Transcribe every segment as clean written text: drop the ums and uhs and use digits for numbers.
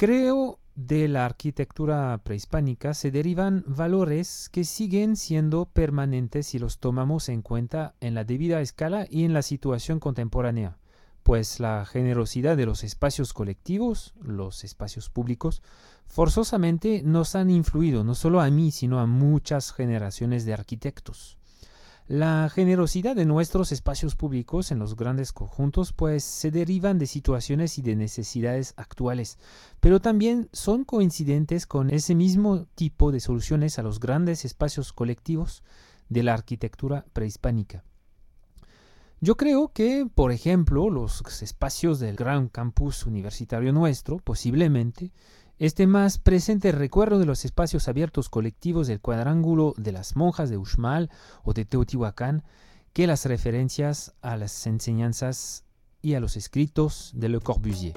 Creo de la arquitectura prehispánica se derivan valores que siguen siendo permanentes si los tomamos en cuenta en la debida escala y en la situación contemporánea, pues la generosidad de los espacios colectivos, los espacios públicos, forzosamente nos han influido no solo a mí, sino a muchas generaciones de arquitectos. La generosidad de nuestros espacios públicos en los grandes conjuntos pues se derivan de situaciones y de necesidades actuales, pero también son coincidentes con ese mismo tipo de soluciones a los grandes espacios colectivos de la arquitectura prehispánica. Yo creo que, por ejemplo, los espacios del gran campus universitario nuestro, posiblemente, este más presente recuerdo de los espacios abiertos colectivos del cuadrángulo de las monjas de Uxmal o de Teotihuacán que las referencias a las enseñanzas y a los escritos de Le Corbusier.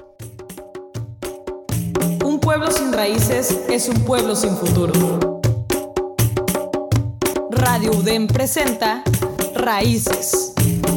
Un pueblo sin raíces es un pueblo sin futuro. Radio UDEM presenta Raíces.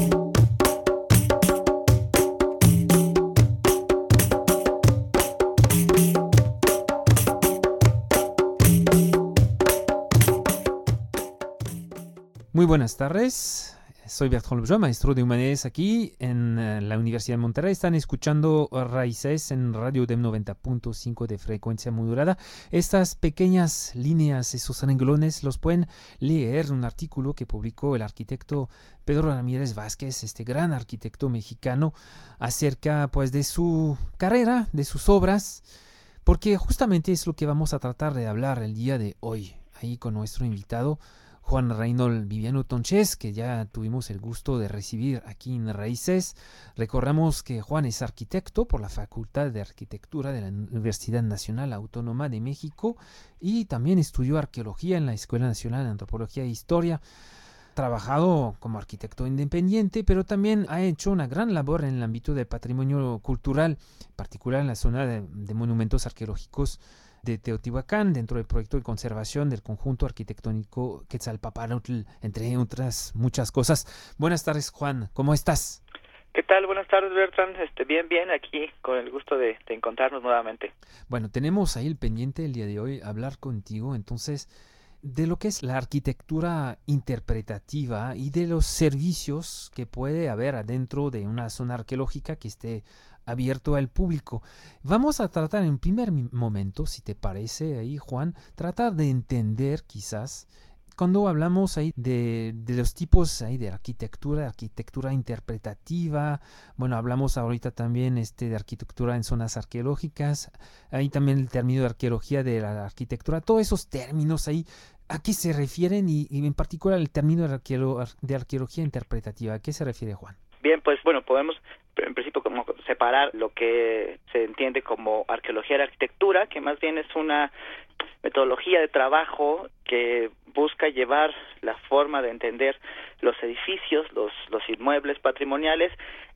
Muy buenas tardes, soy Bertrand Lejeune, maestro de Humanidades aquí en la Universidad de Monterrey. Están escuchando Raíces en Radio UDEM 90.5 de frecuencia modulada. Estas pequeñas líneas, esos renglones, los pueden leer en un artículo que publicó el arquitecto Pedro Ramírez Vázquez, este gran arquitecto mexicano, acerca pues de su carrera, de sus obras, porque justamente es lo que vamos a tratar de hablar el día de hoy, ahí con nuestro invitado Juan Reynold Viviano Tonchés, que ya tuvimos el gusto de recibir aquí en Raíces. Recordamos que Juan es arquitecto por la Facultad de Arquitectura de la Universidad Nacional Autónoma de México y también estudió arqueología en la Escuela Nacional de Antropología e Historia. Ha trabajado como arquitecto independiente, pero también ha hecho una gran labor en el ámbito del patrimonio cultural, en particular en la zona de monumentos arqueológicos de Teotihuacán, dentro del proyecto de conservación del conjunto arquitectónico Quetzalpopalotl, entre otras muchas cosas. Buenas tardes, Juan, ¿cómo estás? ¿Qué tal? Buenas tardes, Bertrand. Bien, aquí, con el gusto de encontrarnos nuevamente. Bueno, tenemos ahí el pendiente el día de hoy, hablar contigo, entonces, de lo que es la arquitectura interpretativa y de los servicios que puede haber adentro de una zona arqueológica que esté abierto al público. Vamos a tratar en primer momento, si te parece ahí, Juan, tratar de entender quizás cuando hablamos ahí de los tipos ahí de arquitectura interpretativa. Bueno, hablamos ahorita también de arquitectura en zonas arqueológicas, ahí también el término de arqueología de la arquitectura, todos esos términos ahí, ¿a qué se refieren? Y en particular el término de arqueología interpretativa, ¿a qué se refiere, Juan? Bien, pues bueno, podemos en principio como separar lo que se entiende como arqueología de la arquitectura, que más bien es una metodología de trabajo que busca llevar la forma de entender los edificios, los inmuebles patrimoniales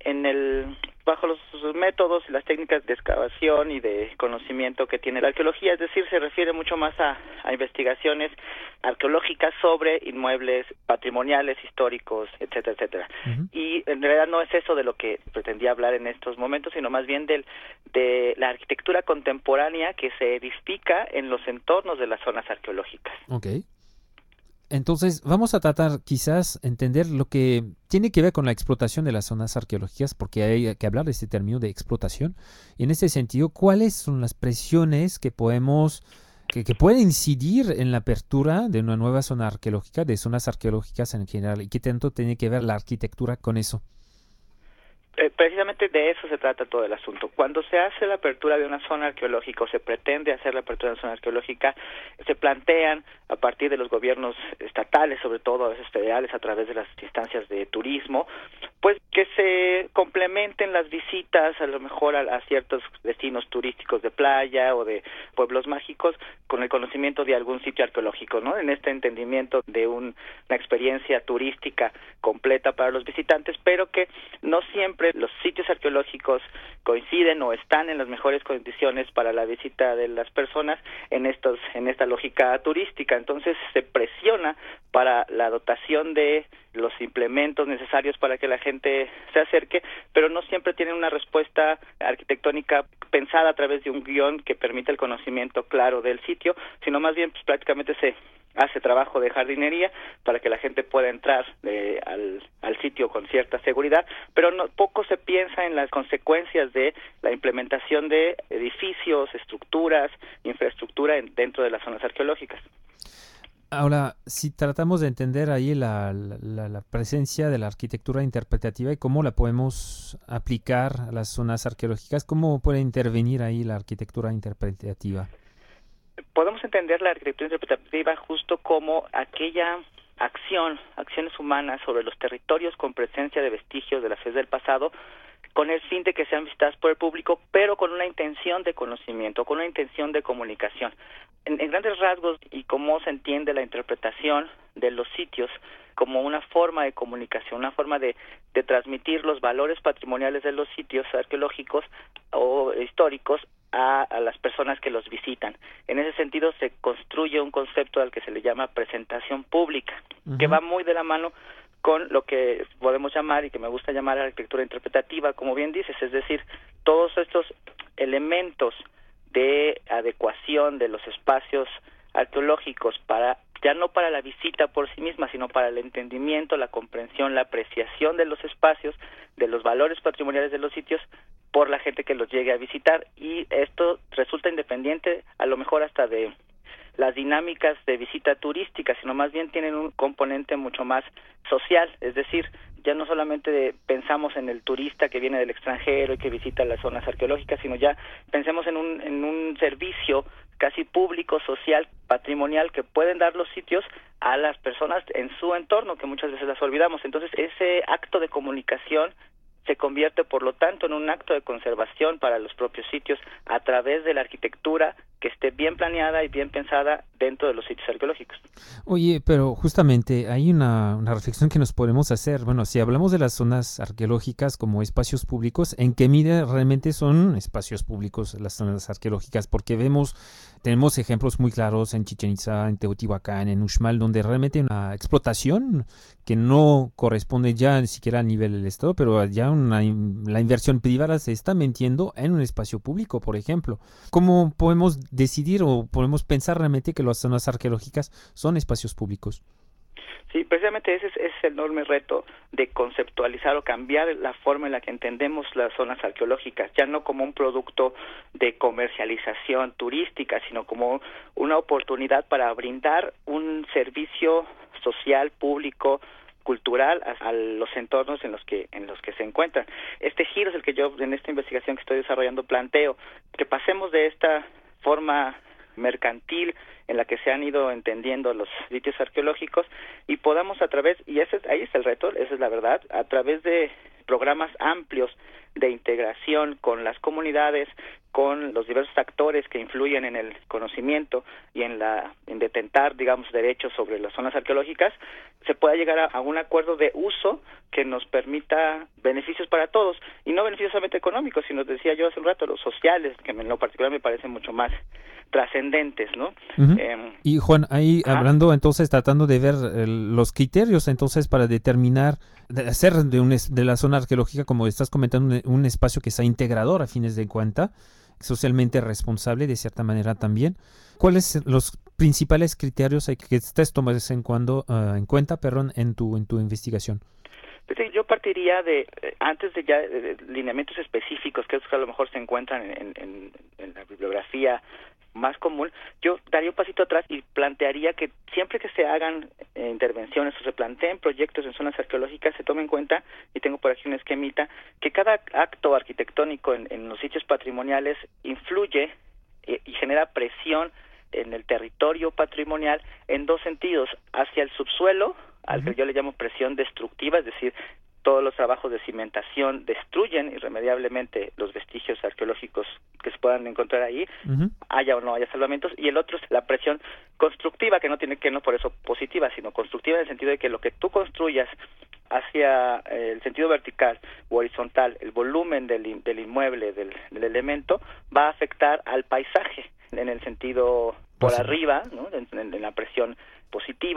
bajo los métodos y las técnicas de excavación y de conocimiento que tiene la arqueología, es decir, se refiere mucho más a investigaciones arqueológicas sobre inmuebles patrimoniales, históricos, etcétera, etcétera. Uh-huh. Y en realidad no es eso de lo que pretendía hablar en estos momentos, sino más bien de la arquitectura contemporánea que se edifica en los entornos de las zonas arqueológicas. Okay. Entonces, vamos a tratar quizás entender lo que tiene que ver con la explotación de las zonas arqueológicas, porque hay que hablar de este término de explotación. Y en ese sentido, ¿cuáles son las presiones que pueden incidir en la apertura de una nueva zona arqueológica, de zonas arqueológicas en general? ¿Y qué tanto tiene que ver la arquitectura con eso? Precisamente de eso se trata todo el asunto. Cuando se hace la apertura de una zona arqueológica o se pretende hacer la apertura de una zona arqueológica, se plantean a partir de los gobiernos estatales, sobre todo a veces federales, a través de las instancias de turismo, pues que se complementen las visitas a lo mejor a ciertos destinos turísticos de playa o de pueblos mágicos con el conocimiento de algún sitio arqueológico, ¿no? En este entendimiento de una experiencia turística completa para los visitantes, pero que no siempre los sitios arqueológicos coinciden o están en las mejores condiciones para la visita de las personas en esta lógica turística. Entonces se presiona para la dotación de los implementos necesarios para que la gente se acerque, pero no siempre tienen una respuesta arquitectónica pensada a través de un guión que permita el conocimiento claro del sitio, sino más bien pues, prácticamente se hace trabajo de jardinería para que la gente pueda entrar al sitio con cierta seguridad, pero poco se piensa en las consecuencias de la implementación de edificios, estructuras, infraestructura dentro de las zonas arqueológicas. Ahora, si tratamos de entender ahí la presencia de la arquitectura interpretativa y cómo la podemos aplicar a las zonas arqueológicas, ¿cómo puede intervenir ahí la arquitectura interpretativa? Podemos entender la arquitectura interpretativa justo como aquella acciones humanas sobre los territorios con presencia de vestigios de las fechas del pasado, con el fin de que sean visitadas por el público, pero con una intención de conocimiento, con una intención de comunicación. En grandes rasgos, y cómo se entiende la interpretación de los sitios como una forma de comunicación, una forma de transmitir los valores patrimoniales de los sitios arqueológicos o históricos a las personas que los visitan. En ese sentido se construye un concepto al que se le llama presentación pública, que va muy de la mano con lo que podemos llamar y que me gusta llamar arquitectura interpretativa, como bien dices, es decir, todos estos elementos de adecuación de los espacios arqueológicos ya no para la visita por sí misma, sino para el entendimiento, la comprensión, la apreciación de los espacios, de los valores patrimoniales de los sitios por la gente que los llegue a visitar, y esto resulta independiente a lo mejor hasta de las dinámicas de visita turística, sino más bien tienen un componente mucho más social, es decir, ya no solamente pensamos en el turista que viene del extranjero y que visita las zonas arqueológicas, sino ya pensemos en un servicio casi público, social, patrimonial que pueden dar los sitios a las personas en su entorno, que muchas veces las olvidamos. Entonces, ese acto de comunicación se convierte, por lo tanto, en un acto de conservación para los propios sitios a través de la arquitectura que esté bien planeada y bien pensada dentro de los sitios arqueológicos. Oye, pero justamente hay una reflexión que nos podemos hacer. Bueno, si hablamos de las zonas arqueológicas como espacios públicos, ¿en qué medida realmente son espacios públicos las zonas arqueológicas? Porque tenemos ejemplos muy claros en Chichén Itzá, en Teotihuacán, en Uxmal, donde realmente hay una explotación que no corresponde ya ni siquiera a nivel del Estado, pero ya la inversión privada se está metiendo en un espacio público, por ejemplo. ¿Cómo podemos decidir o podemos pensar realmente que las zonas arqueológicas son espacios públicos? Sí, precisamente ese es el enorme reto de conceptualizar o cambiar la forma en la que entendemos las zonas arqueológicas, ya no como un producto de comercialización turística, sino como una oportunidad para brindar un servicio social, público, cultural a los entornos en los que se encuentran. Este giro es el que yo en esta investigación que estoy desarrollando planteo, que pasemos de esta forma mercantil en la que se han ido entendiendo los sitios arqueológicos y podamos ahí es el reto, esa es la verdad, a través de programas amplios de integración con las comunidades, con los diversos actores que influyen en el conocimiento y en detentar, digamos, derechos sobre las zonas arqueológicas, se pueda llegar a un acuerdo de uso que nos permita beneficios para todos, y no beneficios solamente económicos, sino, decía yo hace un rato, los sociales, que en lo particular me parecen mucho más trascendentes, ¿no? Uh-huh. Y Juan, ahí hablando entonces, tratando de ver los criterios entonces para determinar, hacer de la zona arqueológica, como estás comentando, un espacio que sea integrador a fines de cuenta, socialmente responsable de cierta manera también. ¿Cuáles los principales criterios que estés tomando en cuenta en tu investigación? Yo partiría antes de lineamientos específicos, que a lo mejor se encuentran en la bibliografía más común, yo daría un pasito atrás y plantearía que siempre que se hagan intervenciones o se planteen proyectos en zonas arqueológicas, se tome en cuenta, y tengo por aquí un esquemita, que cada acto arquitectónico en los sitios patrimoniales influye y genera presión en el territorio patrimonial en dos sentidos: hacia el subsuelo, al que yo le llamo presión destructiva, es decir, todos los trabajos de cimentación destruyen irremediablemente los vestigios arqueológicos que se puedan encontrar ahí, haya o no haya salvamentos, y el otro es la presión constructiva, que no por eso positiva, sino constructiva en el sentido de que lo que tú construyas hacia el sentido vertical o horizontal, el volumen del inmueble, del elemento, va a afectar al paisaje en el sentido por arriba, ¿no? En la presión positiva,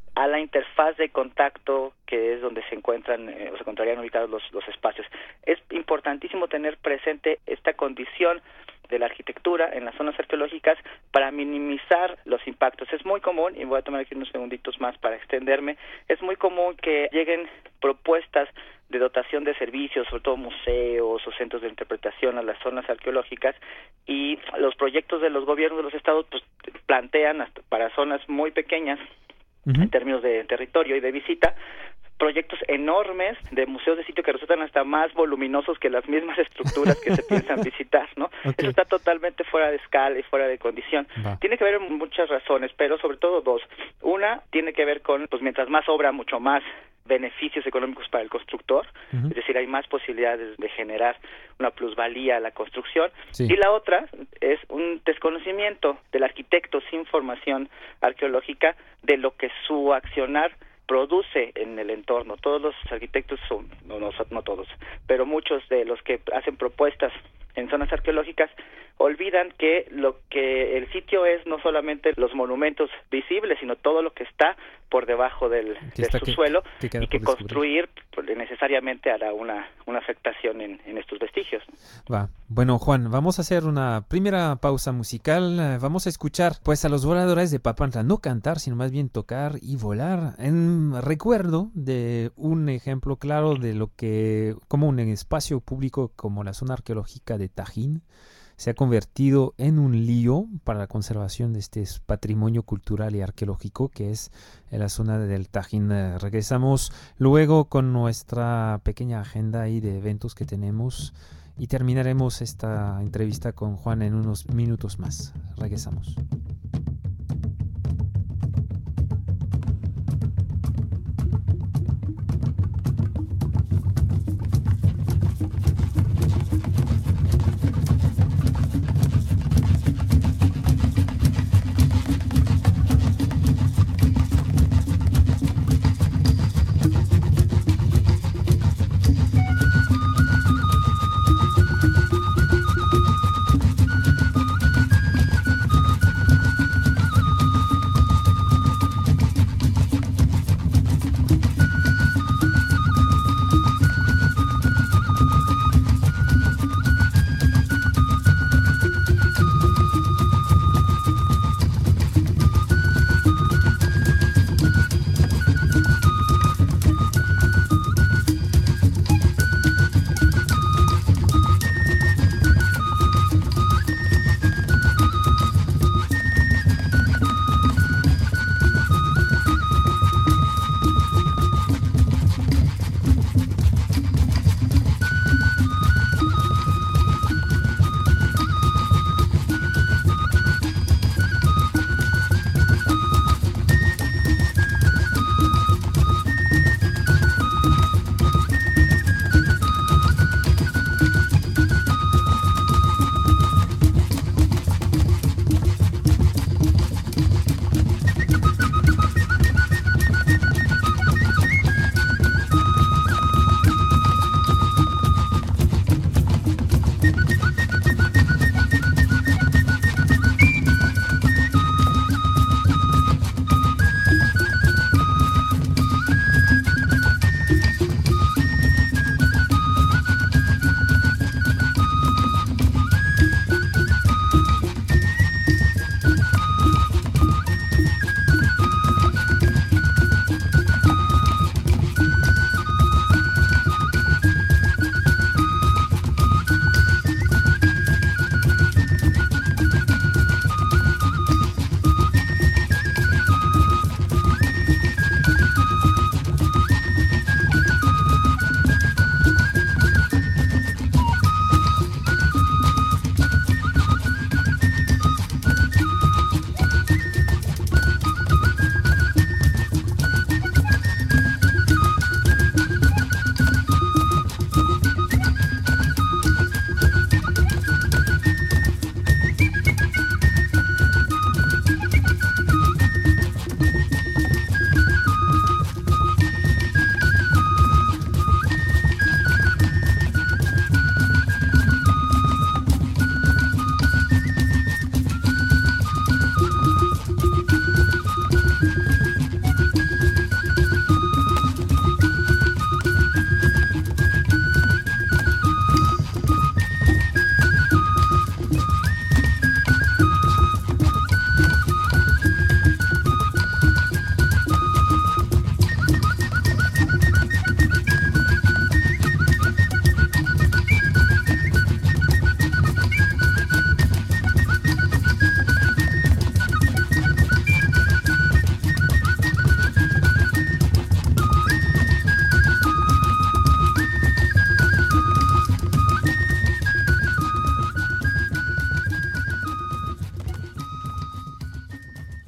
a la interfaz de contacto, que es donde se encuentran o se encontrarían ubicados los espacios. Es importantísimo tener presente esta condición de la arquitectura en las zonas arqueológicas para minimizar los impactos. Es muy común, y voy a tomar aquí unos segunditos más para extenderme, es muy común que lleguen propuestas de dotación de servicios, sobre todo museos o centros de interpretación a las zonas arqueológicas, y los proyectos de los gobiernos de los estados pues plantean hasta para zonas muy pequeñas en términos de territorio y de visita, proyectos enormes de museos de sitio que resultan hasta más voluminosos que las mismas estructuras que se piensan visitar, ¿no? Okay. Eso está totalmente fuera de escala y fuera de condición. Tiene que ver muchas razones, pero sobre todo dos. Una tiene que ver con, pues mientras más obra, mucho más beneficios económicos para el constructor, es decir, hay más posibilidades de generar una plusvalía a la construcción, y la otra es un desconocimiento del arquitecto sin formación arqueológica de lo que su accionar produce en el entorno. Todos los arquitectos no todos, pero muchos de los que hacen propuestas en zonas arqueológicas olvidan que lo que el sitio es no solamente los monumentos visibles, sino todo lo que está por debajo del subsuelo, y que construir necesariamente hará una afectación en estos vestigios. Bueno, Juan, vamos a hacer una primera pausa musical. Vamos a escuchar pues a los voladores de Papantla no cantar, sino más bien tocar y volar, en recuerdo de un ejemplo claro de lo que, como un espacio público como la zona arqueológica de Tajín se ha convertido en un lío para la conservación de este patrimonio cultural y arqueológico que es la zona del Tajín. Regresamos luego con nuestra pequeña agenda ahí de eventos que tenemos y terminaremos esta entrevista con Juan en unos minutos más. Regresamos.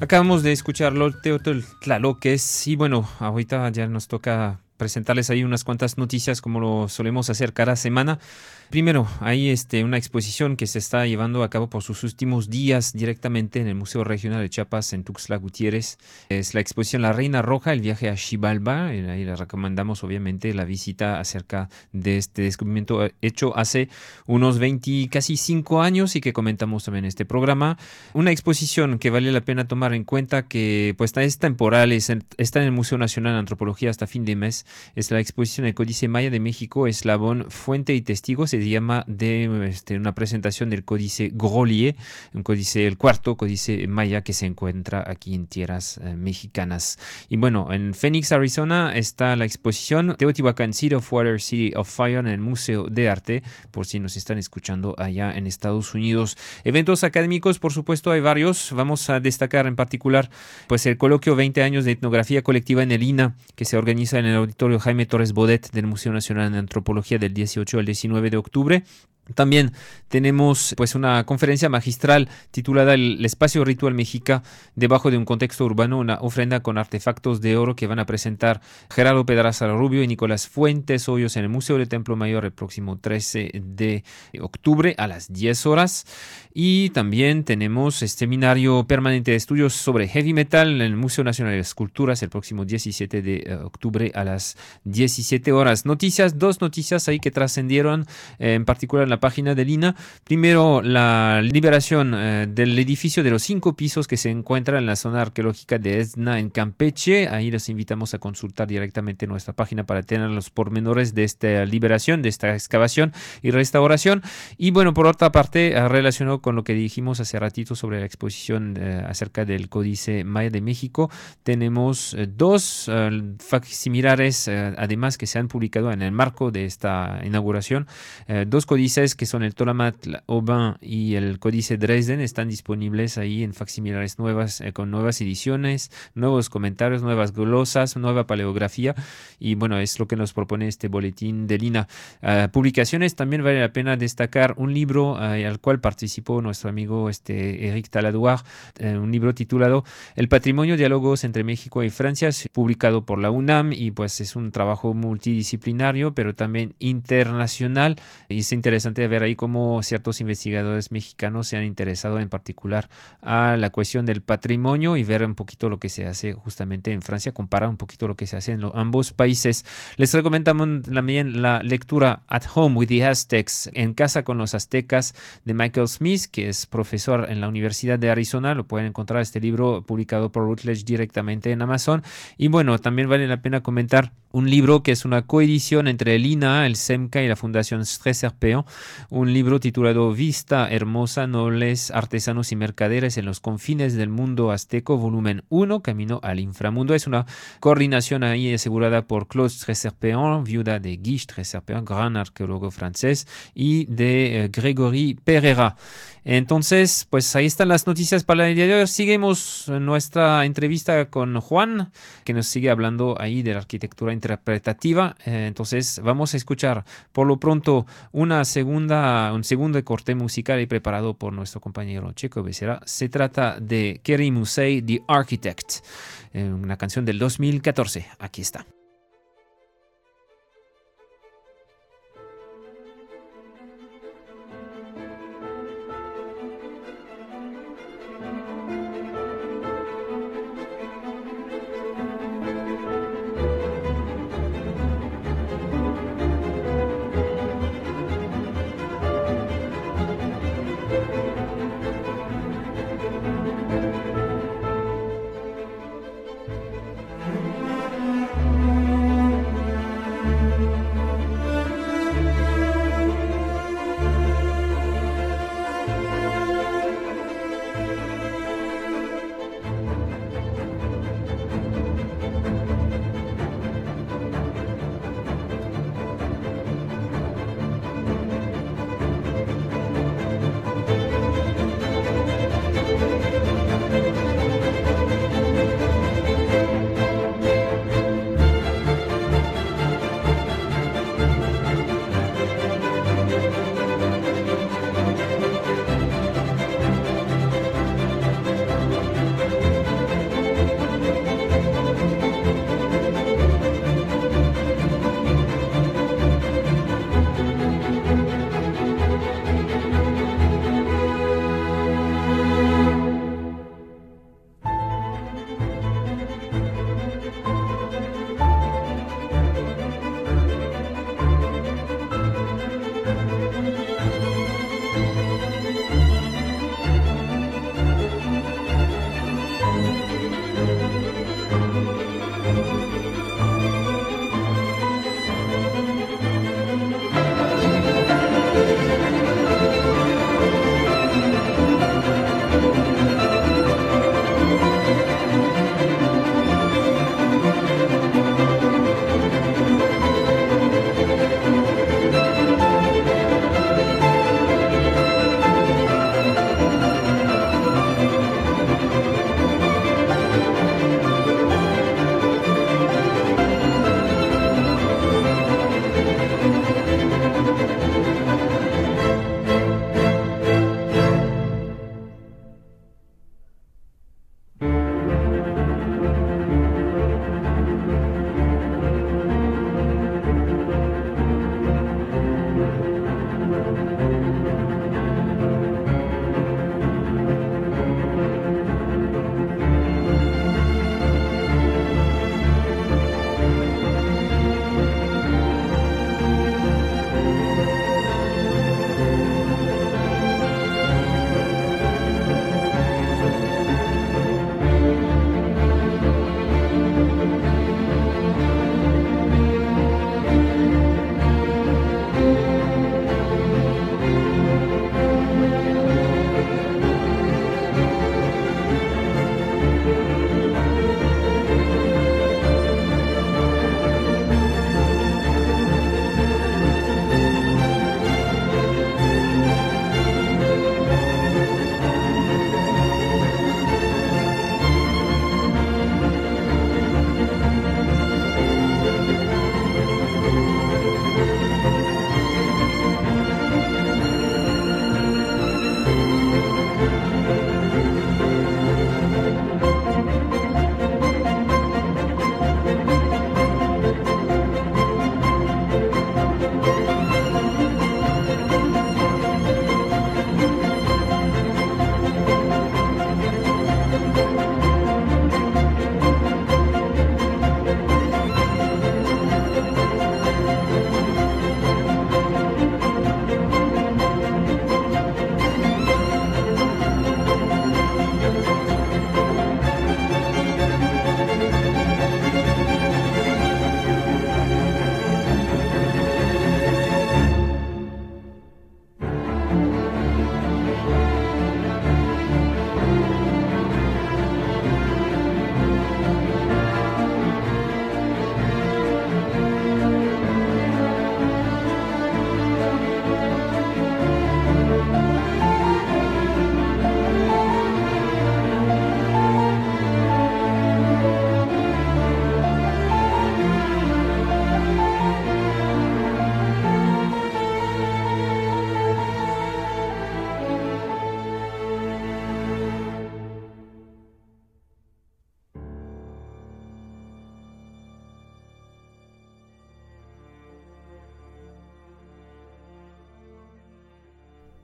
Acabamos de escucharlo, Teotlaloques, y bueno, ahorita ya nos toca presentarles ahí unas cuantas noticias como lo solemos hacer cada semana. Primero, hay una exposición que se está llevando a cabo por sus últimos días directamente en el Museo Regional de Chiapas en Tuxtla Gutiérrez. Es la exposición La Reina Roja, el viaje a Xibalba. Ahí les recomendamos obviamente la visita acerca de este descubrimiento hecho hace unos 20, casi 5 años y que comentamos también en este programa. Una exposición que vale la pena tomar en cuenta que pues es temporal, está en el Museo Nacional de Antropología hasta fin de mes. Es la exposición del Códice Maya de México, Eslabón, Fuente y Testigo. Se llama de una presentación del Códice Grolier, un códice, el cuarto códice maya que se encuentra aquí en tierras mexicanas. Y bueno, en Phoenix, Arizona está la exposición Teotihuacán, City of Water, City of Fire en el Museo de Arte, por si nos están escuchando allá en Estados Unidos. Eventos académicos, por supuesto, hay varios. Vamos a destacar en particular pues el coloquio 20 años de etnografía colectiva en el INA, que se organiza en el auditorio Jaime Torres Bodet del Museo Nacional de Antropología del 18 al 19 de octubre. También tenemos pues una conferencia magistral titulada El espacio ritual mexica debajo de un contexto urbano, una ofrenda con artefactos de oro que van a presentar Gerardo Pedraza Rubio y Nicolás Fuentes Hoyos en el Museo del Templo Mayor el próximo 13 de octubre a las 10 horas. Y también tenemos seminario permanente de estudios sobre heavy metal en el Museo Nacional de Esculturas el próximo 17 de octubre a las 17 horas. Dos noticias ahí que trascendieron, en particular en la página del INA. Primero, la liberación del edificio de los 5 pisos que se encuentra en la zona arqueológica de Esna en Campeche. Ahí los invitamos a consultar directamente nuestra página para tener los pormenores de esta liberación, de esta excavación y restauración. Y bueno, por otra parte, relacionado con lo que dijimos hace ratito sobre la exposición acerca del Códice Maya de México, tenemos 2 facsimilares además que se han publicado en el marco de esta inauguración. 2 códices que son el Toramatl Aubin y el Códice Dresden están disponibles ahí en facsimilares nuevas, con nuevas ediciones, nuevos comentarios, nuevas glosas, nueva paleografía, y bueno, es lo que nos propone este boletín de Lina. Publicaciones, también vale la pena destacar un libro al cual participó nuestro amigo Eric Taladuar, un libro titulado El patrimonio, diálogos entre México y Francia, publicado por la UNAM, y pues es un trabajo multidisciplinario pero también internacional, y es interesante ver ahí cómo ciertos investigadores mexicanos se han interesado en particular a la cuestión del patrimonio y ver un poquito lo que se hace justamente en Francia, comparar un poquito lo que se hace en ambos países. Les recomendamos también la lectura At Home with the Aztecs, En casa con los aztecas, de Michael Smith, que es profesor en la Universidad de Arizona. Lo pueden encontrar este libro publicado por Routledge directamente en Amazon. Y bueno, también vale la pena comentar un libro que es una coedición entre el INA, el SEMCA y la Fundación Streserpeon, un libro titulado Vista Hermosa, Nobles, Artesanos y Mercaderes en los Confines del Mundo Azteco, volumen 1, Camino al Inframundo. Es una coordinación ahí asegurada por Claude Streserpeon, viuda de Guy Streserpeon, gran arqueólogo francés, y de Grégory Pereira. Entonces, pues ahí están las noticias para el día de hoy. Seguimos nuestra entrevista con Juan, que nos sigue hablando ahí de la arquitectura interpretativa. Entonces, vamos a escuchar por lo pronto un segundo corte musical preparado por nuestro compañero Checo Becerra. Se trata de Kerry Musei, The Architect, una canción del 2014. Aquí está.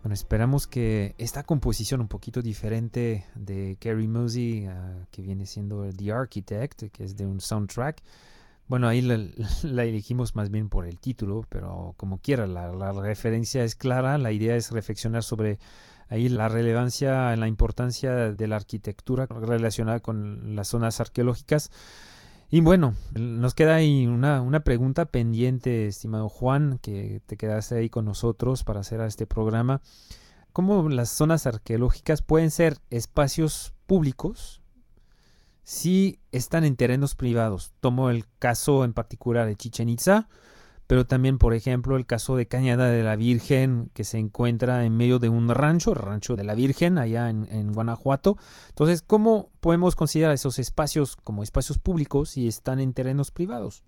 Bueno, esperamos que esta composición un poquito diferente de Carrie Mosey, que viene siendo The Architect, que es de un soundtrack. Bueno, ahí la elegimos más bien por el título, pero como quiera, la referencia es clara. La idea es reflexionar sobre ahí la relevancia, la importancia de la arquitectura relacionada con las zonas arqueológicas. Y bueno, nos queda ahí una pregunta pendiente, estimado Juan, que te quedaste ahí con nosotros para hacer este programa. ¿Cómo las zonas arqueológicas pueden ser espacios públicos si están en terrenos privados? Tomo el caso en particular de Chichén Itzá, pero también, por ejemplo, el caso de Cañada de la Virgen, que se encuentra en medio de un rancho, el Rancho de la Virgen, allá en Guanajuato. Entonces, ¿cómo podemos considerar esos espacios como espacios públicos si están en terrenos privados?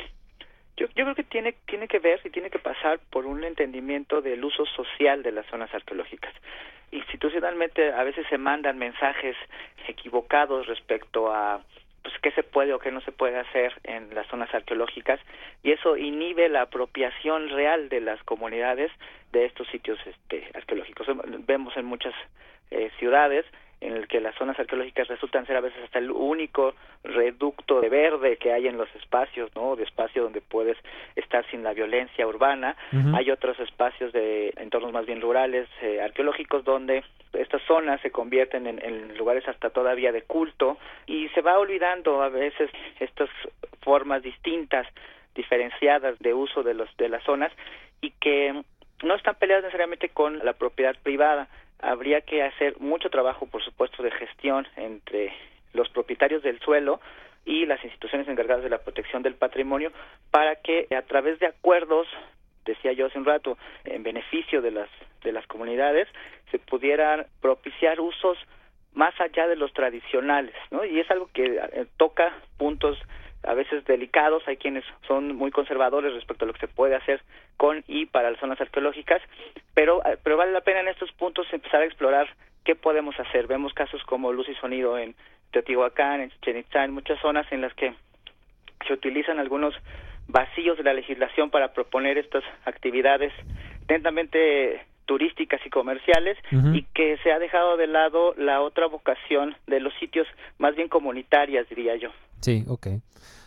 Yo creo que tiene que ver y tiene que pasar por un entendimiento del uso social de las zonas arqueológicas. Institucionalmente a veces se mandan mensajes equivocados respecto a pues qué se puede o qué no se puede hacer en las zonas arqueológicas, y eso inhibe la apropiación real de las comunidades de estos sitios arqueológicos. Vemos en muchas ciudades en el que las zonas arqueológicas resultan ser a veces hasta el único reducto de verde que hay en los espacios, ¿no? De espacio donde puedes estar sin la violencia urbana. Uh-huh. Hay otros espacios de entornos más bien rurales, arqueológicos, donde estas zonas se convierten en lugares hasta todavía de culto, y se va olvidando a veces estas formas distintas, diferenciadas de uso de las zonas, y que no están peleadas necesariamente con la propiedad privada. Habría que hacer mucho trabajo, por supuesto, de gestión entre los propietarios del suelo y las instituciones encargadas de la protección del patrimonio, para que a través de acuerdos, decía yo hace un rato, en beneficio de las comunidades, se pudieran propiciar usos más allá de los tradicionales, ¿no? Y es algo que toca puntos a veces delicados. Hay quienes son muy conservadores respecto a lo que se puede hacer con y para las zonas arqueológicas, pero vale la pena en estos puntos empezar a explorar qué podemos hacer. Vemos casos como Luz y Sonido en Teotihuacán, en Chichén Itzá, en muchas zonas en las que se utilizan algunos vacíos de la legislación para proponer estas actividades netamente turísticas y comerciales, uh-huh, y que se ha dejado de lado la otra vocación de los sitios más bien comunitarias, diría yo. Sí, okay.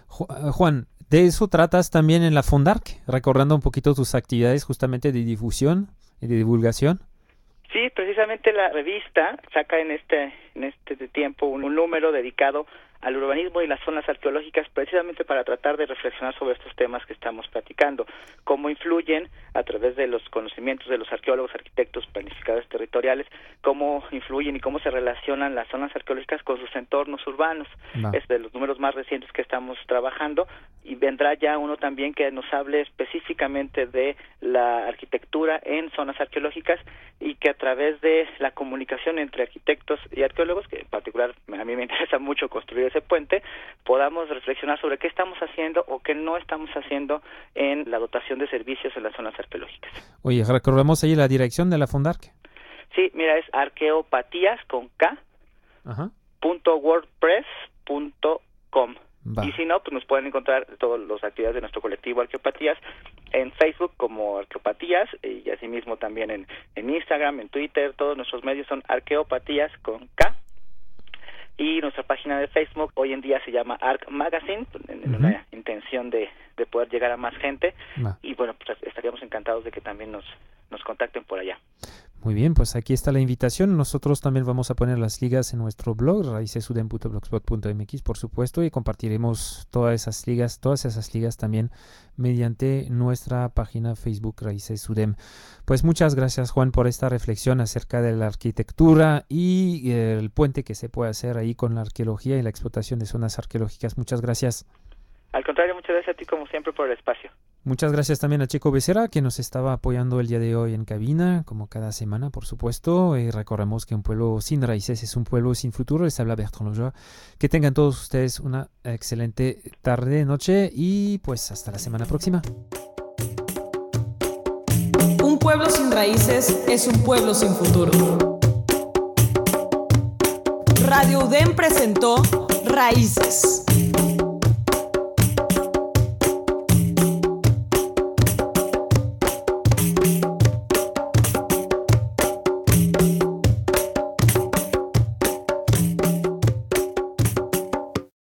Juan, ¿de eso tratas también en la Fondarc, recordando un poquito tus actividades justamente de difusión y de divulgación? Sí, precisamente la revista saca en este tiempo un número dedicado al urbanismo y las zonas arqueológicas, precisamente para tratar de reflexionar sobre estos temas que estamos platicando, cómo influyen a través de los conocimientos de los arqueólogos, arquitectos, planificadores territoriales, cómo influyen y cómo se relacionan las zonas arqueológicas con sus entornos urbanos. Es de los números más recientes que estamos trabajando, y vendrá ya uno también que nos hable específicamente de la arquitectura en zonas arqueológicas, y que a través de la comunicación entre arquitectos y arqueólogos, que en particular a mí me interesa mucho construir ese puente, podamos reflexionar sobre qué estamos haciendo o qué no estamos haciendo en la dotación de servicios en las zonas arqueológicas. Oye, recordemos ahí la dirección de la Fondarc. Sí, mira, es arqueopatías con K, .wordpress.com. Y si no, pues nos pueden encontrar todas las actividades de nuestro colectivo Arqueopatías en Facebook como Arqueopatías, y asimismo también en Instagram, en Twitter. Todos nuestros medios son Arqueopatías con K. Y nuestra página de Facebook hoy en día se llama Arc Magazine, en una intención de poder llegar a más gente. Y bueno, pues estaríamos encantados de que también nos contacten por allá. Muy bien, pues aquí está la invitación. Nosotros también vamos a poner las ligas en nuestro blog, raicesudem.blogspot.mx, por supuesto, y compartiremos todas esas ligas también mediante nuestra página Facebook Raíces Udem. Pues muchas gracias, Juan, por esta reflexión acerca de la arquitectura y el puente que se puede hacer ahí con la arqueología y la explotación de zonas arqueológicas. Muchas gracias. Al contrario, muchas gracias a ti como siempre por el espacio. Muchas gracias también a Checo Becerra, que nos estaba apoyando el día de hoy en cabina, como cada semana, por supuesto. Y recordemos que un pueblo sin raíces es un pueblo sin futuro. Les habla Bertrand Lojoa. Que tengan todos ustedes una excelente tarde, noche, y pues hasta la semana próxima. Un pueblo sin raíces es un pueblo sin futuro. Radio UDEM presentó Raíces.